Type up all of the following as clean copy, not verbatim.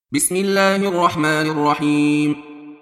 بسم الله الرحمن الرحيم.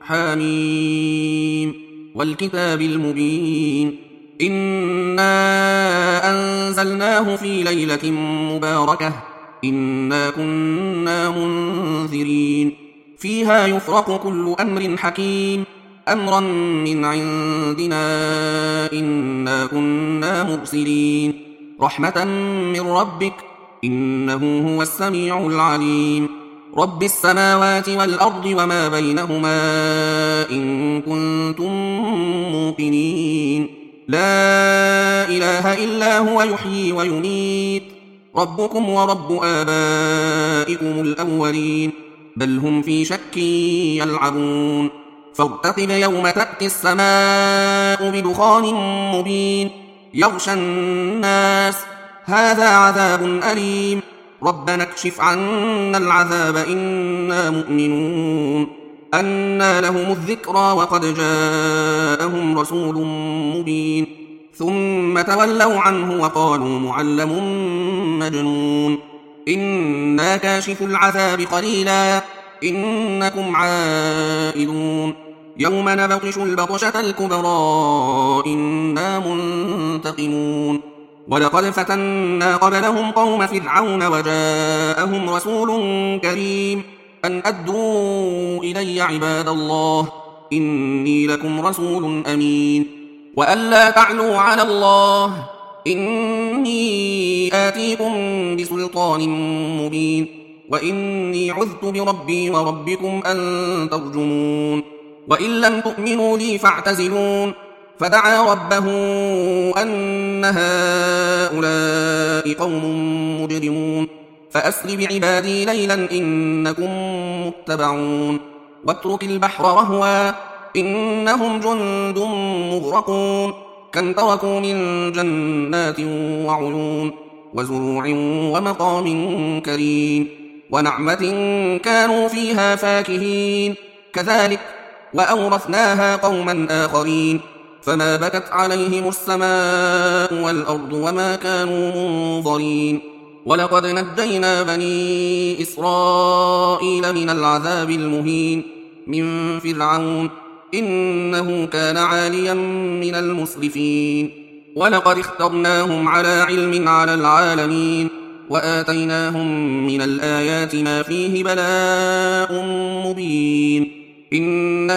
حميم والكتاب المبين. إنا أنزلناه في ليلة مباركة إنا كنا منذرين فيها يفرق كل أمر حكيم أمرا من عندنا إنا كنا مرسلين رحمة من ربك إنه هو السميع العليم رب السماوات والأرض وما بينهما إن كنتم موقنين لا إله إلا هو يحيي ويميت ربكم ورب آبائكم الأولين بل هم في شك يلعبون فارتقب يوم تأتي السماء بدخان مبين يغشى الناس هذا عذاب أليم ربنا اكشف عنا العذاب إنا مؤمنون أنى لهم الذكرى وقد جاءهم رسول مبين ثم تولوا عنه وقالوا معلم مجنون إنا كاشف العذاب قليلا إنكم عائدون يوم نبطش البطشة الكبرى إنا منتقمون ولقد فتنا قبلهم قوم فرعون وجاءهم رسول كريم أن أدوا إلي عباد الله إني لكم رسول أمين وأن لا تعلوا على الله إني آتيكم بسلطان مبين وإني عذت بربي وربكم أن ترجمون وإن لم تؤمنوا لي فاعتزلون فدعا ربه أن هؤلاء قوم مجرمون فأسر بعبادي ليلا إنكم متبعون واترك البحر رهوا إنهم جند مغرقون كم تركوا من جنات وعيون وزروع ومقام كريم ونعمة كانوا فيها فاكهين كذلك وأورثناها قوما آخرين فما بكت عليهم السماء والأرض وما كانوا منظرين ولقد نجينا بني إسرائيل من العذاب المهين من فرعون إنه كان عاليا من المسرفين ولقد اخترناهم على علم على العالمين وآتيناهم من الآيات ما فيه بلاء مبين إن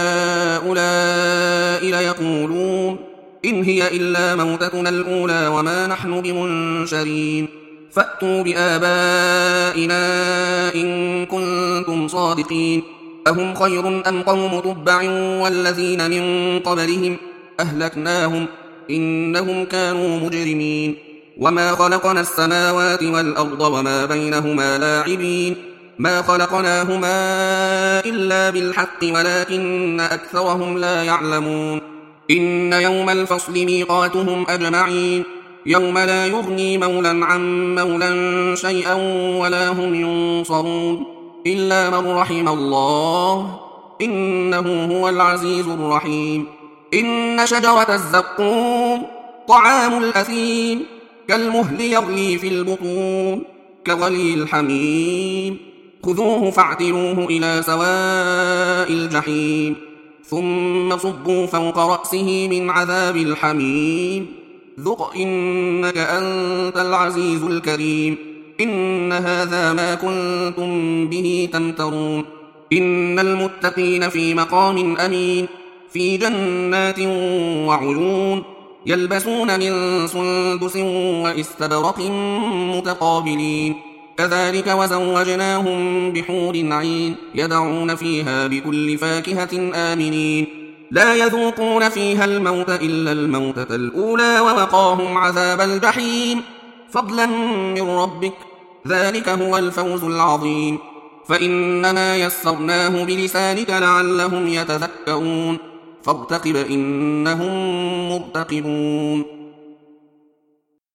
هؤلاء ليقولون إن هي إلا موتتنا الأولى وما نحن بمنشرين فأتوا بآبائنا إن كنتم صادقين أهم خير أم قوم تبع والذين من قبلهم أهلكناهم إنهم كانوا مجرمين وما خلقنا السماوات والأرض وما بينهما لاعبين ما خلقناهما إلا بالحق ولكن أكثرهم لا يعلمون إن يوم الفصل ميقاتهم أجمعين يوم لا يغني مولا عن مولا شيئا ولا هم ينصرون إلا من رحم الله إنه هو العزيز الرحيم إن شجرة الزقوم طعام الأثيم كالمهل يغلي في البطون كغلي الحميم خذوه فاعتلوه إلى سواء الجحيم ثم صبوا فوق رأسه من عذاب الحميم ذق إنك أنت العزيز الكريم إن هذا ما كنتم به تمترون إن المتقين في مقام أمين في جنات وعيون يلبسون من سندس وإستبرق متقابلين كذلك وزوجناهم بحور عين يدعون فيها بكل فاكهة آمنين لا يذوقون فيها الموت إلا الموتة الأولى ووقاهم عذاب الجحيم فضلا من ربك ذلك هو الفوز العظيم فإننا يسرناه بلسانك لعلهم يتذكرون فارتقب إنهم مرتقبون